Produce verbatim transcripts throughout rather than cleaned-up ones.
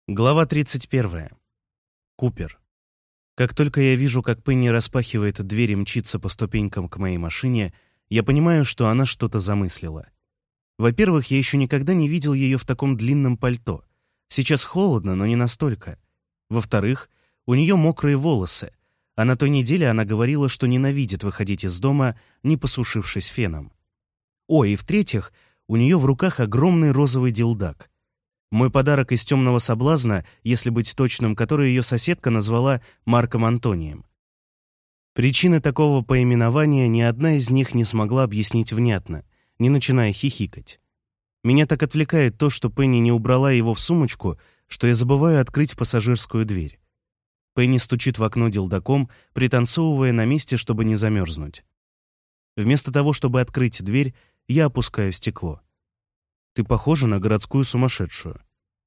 Глава тридцать первая. Купер. Как только я вижу, как Пенни распахивает дверь и мчится по ступенькам к моей машине, я понимаю, что она что-то замыслила. Во-первых, я еще никогда не видел ее в таком длинном пальто. Сейчас холодно, но не настолько. Во-вторых, у нее мокрые волосы, а на той неделе она говорила, что ненавидит выходить из дома, не посушившись феном. О, и в-третьих, у нее в руках огромный розовый дилдак. Мой подарок из «Темного соблазна», если быть точным, который ее соседка назвала Марком Антонием. Причины такого поименования ни одна из них не смогла объяснить внятно, не начиная хихикать. Меня так отвлекает то, что Пенни не убрала его в сумочку, что я забываю открыть пассажирскую дверь. Пенни стучит в окно дилдаком, пританцовывая на месте, чтобы не замерзнуть. Вместо того, чтобы открыть дверь, я опускаю стекло. Ты похожа на городскую сумасшедшую.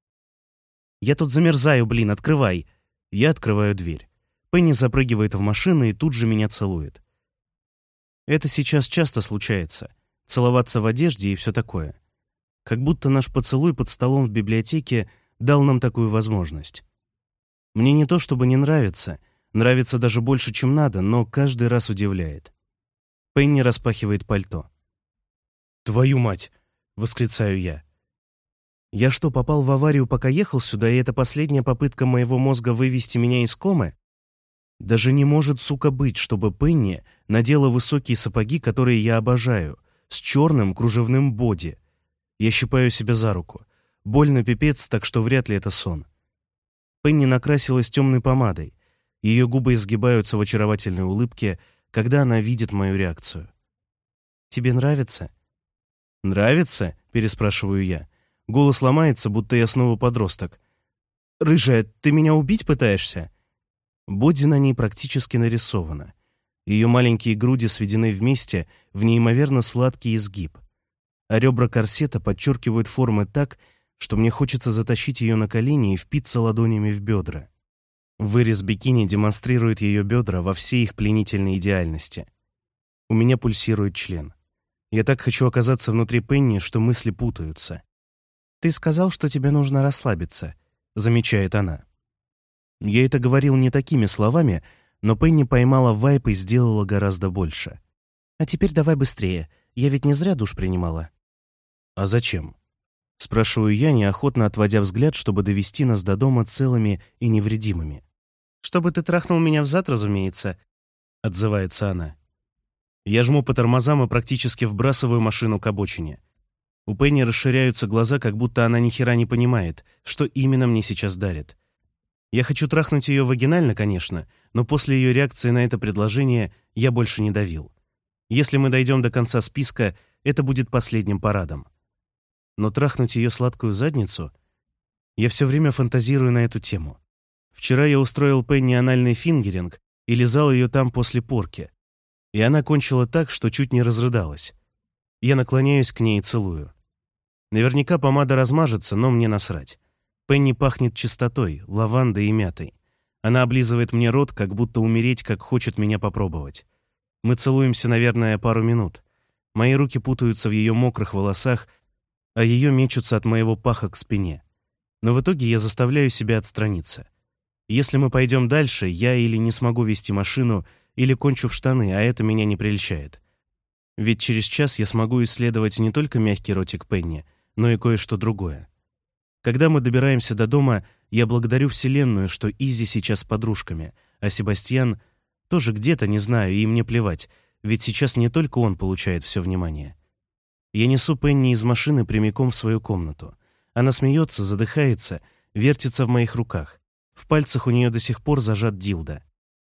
Я тут замерзаю, блин, открывай. Я открываю дверь. Пенни запрыгивает в машину и тут же меня целует. Это сейчас часто случается. Целоваться в одежде и все такое. Как будто наш поцелуй под столом в библиотеке дал нам такую возможность. Мне не то чтобы не нравится, нравится даже больше, чем надо, но каждый раз удивляет. Пенни распахивает пальто. «Твою мать!» — восклицаю я. Я что, попал в аварию, пока ехал сюда, и это последняя попытка моего мозга вывести меня из комы? Даже не может, сука, быть, чтобы Пенни надела высокие сапоги, которые я обожаю, с черным кружевным боди. Я щипаю себя за руку. Больно пипец, так что вряд ли это сон. Пенни накрасилась темной помадой. Ее губы изгибаются в очаровательной улыбке, когда она видит мою реакцию. «Тебе нравится?» «Нравится?» — переспрашиваю я. Голос ломается, будто я снова подросток. «Рыжая, ты меня убить пытаешься?» Боди на ней практически нарисована. Ее маленькие груди сведены вместе в неимоверно сладкий изгиб. А ребра корсета подчеркивают формы так, что мне хочется затащить ее на колени и впиться ладонями в бедра. Вырез бикини демонстрирует ее бедра во всей их пленительной идеальности. У меня пульсирует член. Я так хочу оказаться внутри Пенни, что мысли путаются. «Ты сказал, что тебе нужно расслабиться», — замечает она. Я это говорил не такими словами, но Пенни поймала вайп и сделала гораздо больше. «А теперь давай быстрее, я ведь не зря душ принимала». «А зачем?» — спрашиваю я, неохотно отводя взгляд, чтобы довести нас до дома целыми и невредимыми. «Чтобы ты трахнул меня взад, разумеется», — отзывается она. Я жму по тормозам и практически вбрасываю машину к обочине. У Пенни расширяются глаза, как будто она ни хера не понимает, что именно мне сейчас дарит. Я хочу трахнуть ее вагинально, конечно, но после ее реакции на это предложение я больше не давил. Если мы дойдем до конца списка, это будет последним парадом. Но трахнуть ее сладкую задницу... Я все время фантазирую на эту тему. Вчера я устроил Пенни анальный фингеринг и лизал ее там после порки. И она кончила так, что чуть не разрыдалась. Я наклоняюсь к ней и целую. Наверняка помада размажется, но мне насрать. Пенни пахнет чистотой, лавандой и мятой. Она облизывает мне рот, как будто умереть, как хочет меня попробовать. Мы целуемся, наверное, пару минут. Мои руки путаются в ее мокрых волосах, а ее мечутся от моего паха к спине. Но в итоге я заставляю себя отстраниться. Если мы пойдем дальше, я или не смогу вести машину, или кончу в штаны, а это меня не прельщает. Ведь через час я смогу исследовать не только мягкий ротик Пенни, но и кое-что другое. Когда мы добираемся до дома, я благодарю Вселенную, что Изи сейчас с подружками, а Себастьян тоже где-то, не знаю, и мне плевать, ведь сейчас не только он получает все внимание. Я несу Пенни из машины прямиком в свою комнату. Она смеется, задыхается, вертится в моих руках. В пальцах у нее до сих пор зажат дилдо.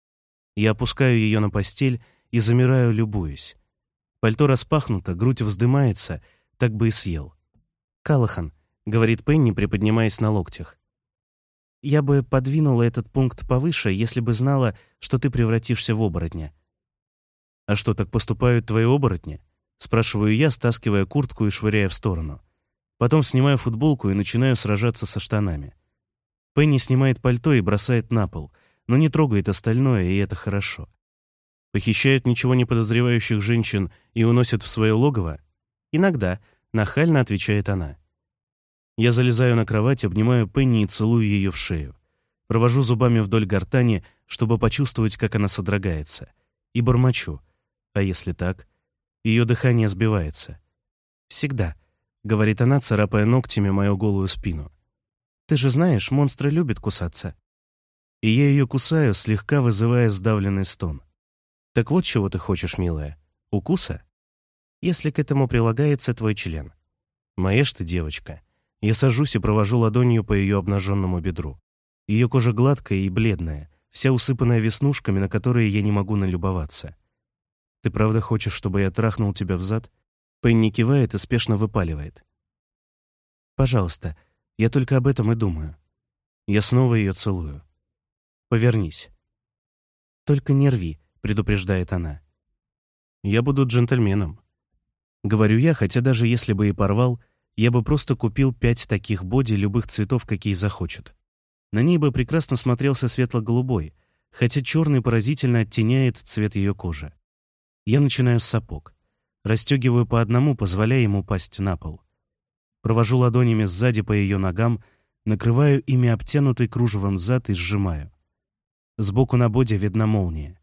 Я опускаю ее на постель и замираю, любуясь. Пальто распахнуто, грудь вздымается, так бы и съел. «Калахан», — говорит Пенни, приподнимаясь на локтях. «Я бы подвинула этот пункт повыше, если бы знала, что ты превратишься в оборотня». «А что, так поступают твои оборотни?» — спрашиваю я, стаскивая куртку и швыряя в сторону. Потом снимаю футболку и начинаю сражаться со штанами. Пенни снимает пальто и бросает на пол, но не трогает остальное, и это хорошо. Похищают ничего не подозревающих женщин и уносят в свое логово? Иногда, нахально отвечает она. Я залезаю на кровать, обнимаю Пенни и целую ее в шею. Провожу зубами вдоль гортани, чтобы почувствовать, как она содрогается. И бормочу. А если так? Ее дыхание сбивается. «Всегда», — говорит она, царапая ногтями мою голую спину. «Ты же знаешь, монстры любят кусаться». И я ее кусаю, слегка вызывая сдавленный стон. «Так вот чего ты хочешь, милая? Укуса? Если к этому прилагается твой член». «Моя ж ты девочка». Я сажусь и провожу ладонью по ее обнаженному бедру. Ее кожа гладкая и бледная, вся усыпанная веснушками, на которые я не могу налюбоваться. «Ты правда хочешь, чтобы я трахнул тебя взад?» Пенни кивает и спешно выпаливает. «Пожалуйста, я только об этом и думаю». Я снова ее целую. «Повернись». «Только не рви», — предупреждает она. «Я буду джентльменом». Говорю я, хотя даже если бы и порвал, я бы просто купил пять таких боди любых цветов, какие захочет. На ней бы прекрасно смотрелся светло-голубой, хотя черный поразительно оттеняет цвет ее кожи. Я начинаю с сапог. Расстегиваю по одному, позволяя ему упасть на пол. Провожу ладонями сзади по ее ногам, накрываю ими обтянутый кружевом зад и сжимаю. Сбоку на боди видна молния.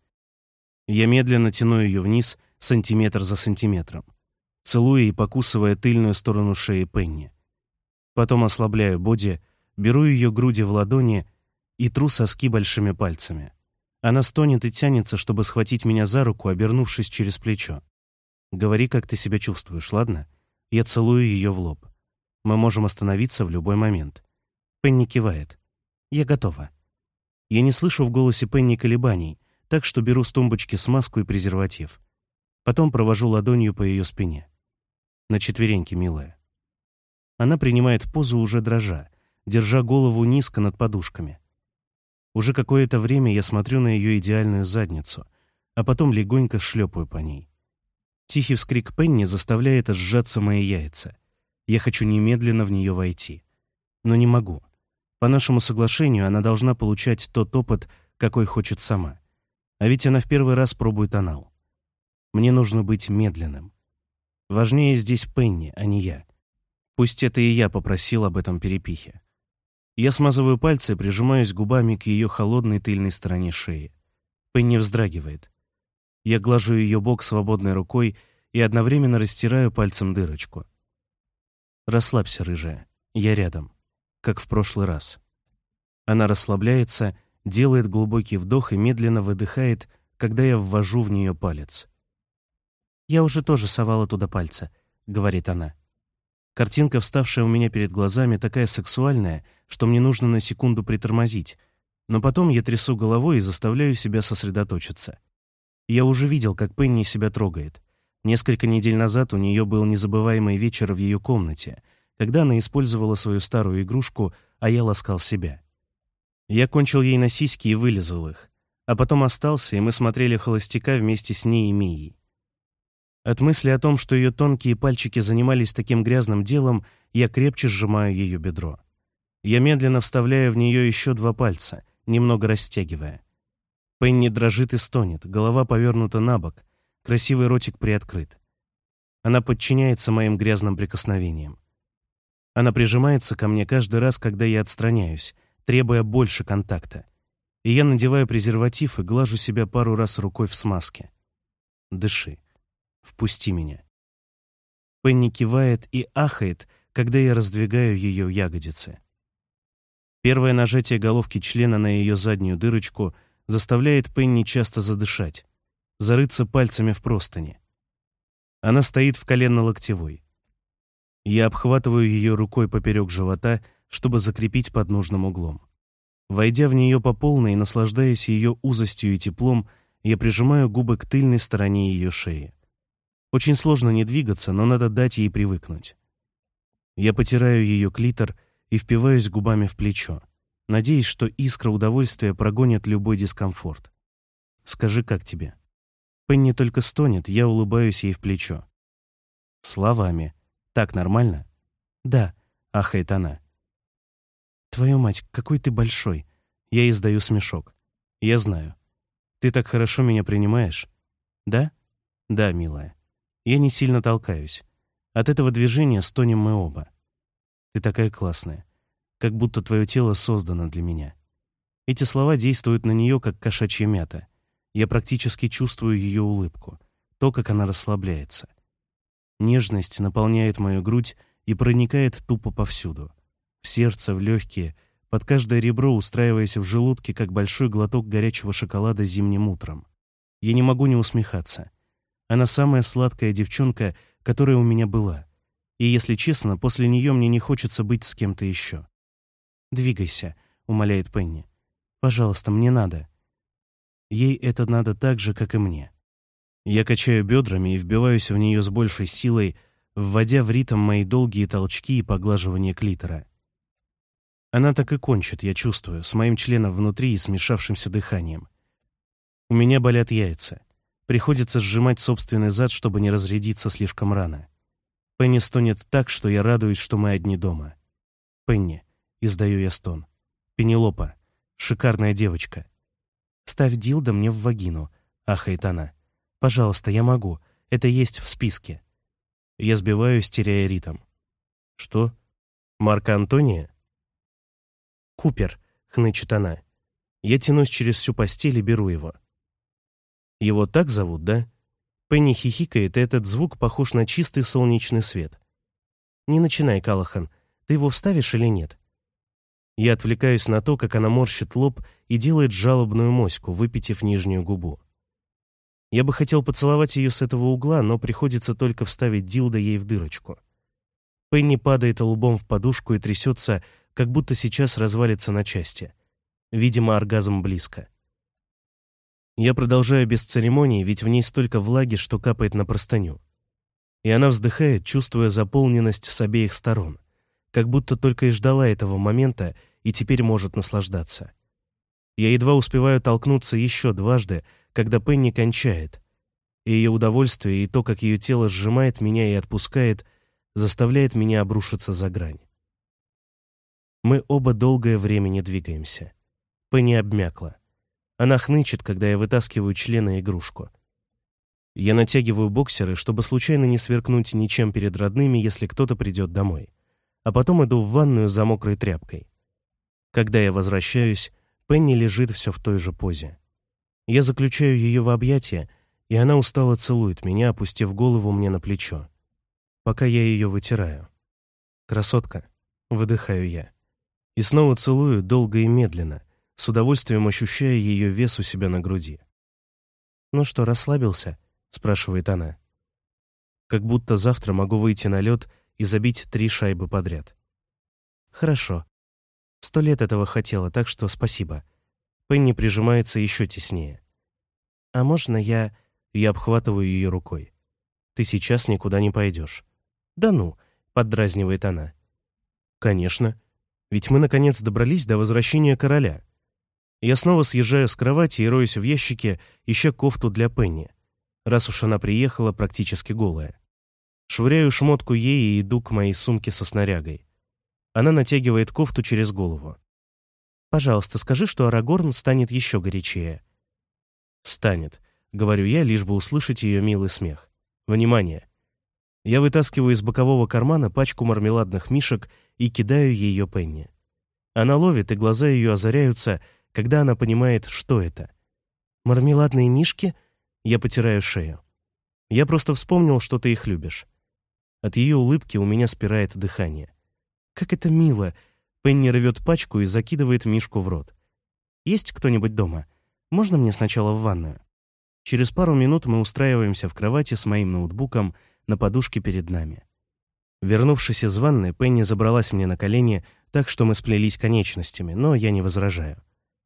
Я медленно тяну ее вниз, сантиметр за сантиметром, целуя и покусывая тыльную сторону шеи Пенни. Потом ослабляю боди, беру ее груди в ладони и тру соски большими пальцами. Она стонет и тянется, чтобы схватить меня за руку, обернувшись через плечо. «Говори, как ты себя чувствуешь, ладно?» Я целую ее в лоб. «Мы можем остановиться в любой момент». Пенни кивает. «Я готова». Я не слышу в голосе Пенни колебаний, так что беру с тумбочки смазку и презерватив. Потом провожу ладонью по ее спине. «На четвереньки, милая». Она принимает позу уже дрожа, держа голову низко над подушками. Уже какое-то время я смотрю на ее идеальную задницу, а потом легонько шлепаю по ней. Тихий вскрик Пенни заставляет сжаться мои яйца. Я хочу немедленно в нее войти. Но не могу. По нашему соглашению она должна получать тот опыт, какой хочет сама. А ведь она в первый раз пробует анал. Мне нужно быть медленным. Важнее здесь Пенни, а не я. Пусть это и я попросил об этом перепихе. Я смазываю пальцы и прижимаюсь губами к ее холодной тыльной стороне шеи. Пенни вздрагивает. Я глажу ее бок свободной рукой и одновременно растираю пальцем дырочку. «Расслабься, рыжая. Я рядом. Как в прошлый раз». Она расслабляется, делает глубокий вдох и медленно выдыхает, когда я ввожу в нее палец. «Я уже тоже совала туда пальцы», — говорит она. Картинка, вставшая у меня перед глазами, такая сексуальная, что мне нужно на секунду притормозить, но потом я трясу головой и заставляю себя сосредоточиться. Я уже видел, как Пенни себя трогает. Несколько недель назад у нее был незабываемый вечер в ее комнате, когда она использовала свою старую игрушку, а я ласкал себя. Я кончил ей на сиськи и вылизал их, а потом остался, и мы смотрели «Холостяка» вместе с ней и Мией. От мысли о том, что ее тонкие пальчики занимались таким грязным делом, я крепче сжимаю ее бедро. Я медленно вставляю в нее еще два пальца, немного растягивая. Пенни дрожит и стонет, голова повернута на бок, красивый ротик приоткрыт. Она подчиняется моим грязным прикосновениям. Она прижимается ко мне каждый раз, когда я отстраняюсь, требуя больше контакта. И я надеваю презерватив и глажу себя пару раз рукой в смазке. «Дыши. Впусти меня». Пенни кивает и ахает, когда я раздвигаю ее ягодицы. Первое нажатие головки члена на ее заднюю дырочку заставляет Пенни часто задышать, зарыться пальцами в простыни. Она стоит в коленно-локтевой. Я обхватываю ее рукой поперек живота, чтобы закрепить под нужным углом. Войдя в нее по полной и наслаждаясь ее узостью и теплом, я прижимаю губы к тыльной стороне ее шеи. Очень сложно не двигаться, но надо дать ей привыкнуть. Я потираю ее клитор и впиваюсь губами в плечо, надеясь, что искра удовольствия прогонит любой дискомфорт. «Скажи, как тебе?» Пенни только стонет, я улыбаюсь ей в плечо. «Словами. Так нормально?» «Да», — ахает она. «Твою мать, какой ты большой!» Я издаю смешок. «Я знаю. Ты так хорошо меня принимаешь?» «Да?» «Да, милая. Я не сильно толкаюсь. От этого движения стонем мы оба. Ты такая классная. Как будто твое тело создано для меня». Эти слова действуют на нее, как кошачья мята. Я практически чувствую ее улыбку, то, как она расслабляется. Нежность наполняет мою грудь и проникает тупо повсюду. В сердце, в легкие, под каждое ребро, устраиваясь в желудке, как большой глоток горячего шоколада зимним утром. Я не могу не усмехаться. Она самая сладкая девчонка, которая у меня была. И, если честно, после нее мне не хочется быть с кем-то еще. «Двигайся», — умоляет Пенни. «Пожалуйста, мне надо». Ей это надо так же, как и мне. Я качаю бедрами и вбиваюсь в нее с большей силой, вводя в ритм мои долгие толчки и поглаживание клитора. Она так и кончит, я чувствую, с моим членом внутри и смешавшимся дыханием. У меня болят яйца. Приходится сжимать собственный зад, чтобы не разрядиться слишком рано. Пенни стонет так, что я радуюсь, что мы одни дома. «Пенни», — издаю я стон. «Пенелопа, шикарная девочка». «Ставь дилдо мне в вагину», — ахает она. «Пожалуйста, я могу. Это есть в списке». Я сбиваюсь, теряя ритм. «Что? Марко Антония?» «Купер», — хнычет она. Я тянусь через всю постель и беру его. «Его так зовут, да?» Пенни хихикает, и этот звук похож на чистый солнечный свет. «Не начинай, Калахан. Ты его вставишь или нет?» Я отвлекаюсь на то, как она морщит лоб и делает жалобную моську, выпитив нижнюю губу. Я бы хотел поцеловать ее с этого угла, но приходится только вставить дилдо ей в дырочку. Пенни падает лбом в подушку и трясется, как будто сейчас развалится на части. Видимо, оргазм близко. Я продолжаю без церемоний, ведь в ней столько влаги, что капает на простыню. И она вздыхает, чувствуя заполненность с обеих сторон, как будто только и ждала этого момента и теперь может наслаждаться. Я едва успеваю толкнуться еще дважды, когда Пенни кончает, и ее удовольствие и то, как ее тело сжимает меня и отпускает, заставляет меня обрушиться за грань. Мы оба долгое время не двигаемся. Пенни обмякла. Она хнычет, когда я вытаскиваю члена игрушку. Я натягиваю боксеры, чтобы случайно не сверкнуть ничем перед родными, если кто-то придет домой. А потом иду в ванную за мокрой тряпкой. Когда я возвращаюсь, Пенни лежит все в той же позе. Я заключаю ее в объятия, и она устало целует меня, опустив голову мне на плечо, пока я ее вытираю. «Красотка», — выдыхаю я. И снова целую долго и медленно, с удовольствием ощущая ее вес у себя на груди. «Ну что, расслабился?» — спрашивает она. Как будто завтра могу выйти на лед и забить три шайбы подряд. «Хорошо. Сто лет этого хотела, так что спасибо». Пенни прижимается еще теснее. «А можно я...» Я обхватываю ее рукой. «Ты сейчас никуда не пойдешь». «Да ну», — поддразнивает она. «Конечно. Ведь мы, наконец, добрались до возвращения короля». Я снова съезжаю с кровати и роюсь в ящике, ища кофту для Пенни, раз уж она приехала практически голая. Швыряю шмотку ей и иду к моей сумке со снарягой. Она натягивает кофту через голову. «Пожалуйста, скажи, что Арагорн станет еще горячее». «Станет», — говорю я, лишь бы услышать ее милый смех. «Внимание!» Я вытаскиваю из бокового кармана пачку мармеладных мишек и кидаю ее Пенни. Она ловит, и глаза ее озаряются, когда она понимает, что это. «Мармеладные мишки?» Я потираю шею. «Я просто вспомнил, что ты их любишь». От ее улыбки у меня спирает дыхание. «Как это мило!» Пенни рвет пачку и закидывает мишку в рот. «Есть кто-нибудь дома? Можно мне сначала в ванную?» Через пару минут мы устраиваемся в кровати с моим ноутбуком на подушке перед нами. Вернувшись из ванны, Пенни забралась мне на колени, так что мы сплелись конечностями, но я не возражаю.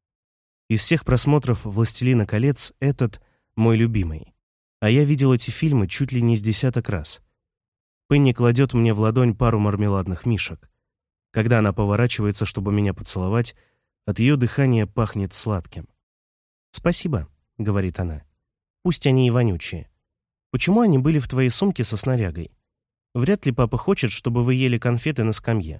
Из всех просмотров «Властелина колец» этот мой любимый. А я видел эти фильмы чуть ли не с десяток раз. Пенни кладет мне в ладонь пару мармеладных мишек. Когда она поворачивается, чтобы меня поцеловать, от ее дыхания пахнет сладким. «Спасибо», — говорит она. «Пусть они и вонючие. Почему они были в твоей сумке со снарягой? Вряд ли папа хочет, чтобы вы ели конфеты на скамье».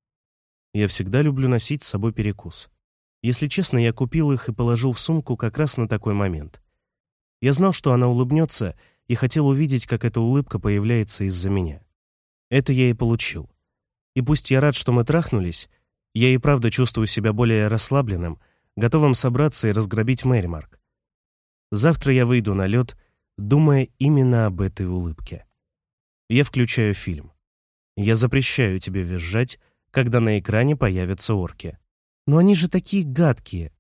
Я всегда люблю носить с собой перекус. Если честно, я купил их и положил в сумку как раз на такой момент. Я знал, что она улыбнется, и хотел увидеть, как эта улыбка появляется из-за меня. Это я и получил. И пусть я рад, что мы трахнулись, я и правда чувствую себя более расслабленным, готовым собраться и разграбить Мэримарк. Завтра я выйду на лед, думая именно об этой улыбке. Я включаю фильм. Я запрещаю тебе визжать, когда на экране появятся орки. Но они же такие гадкие.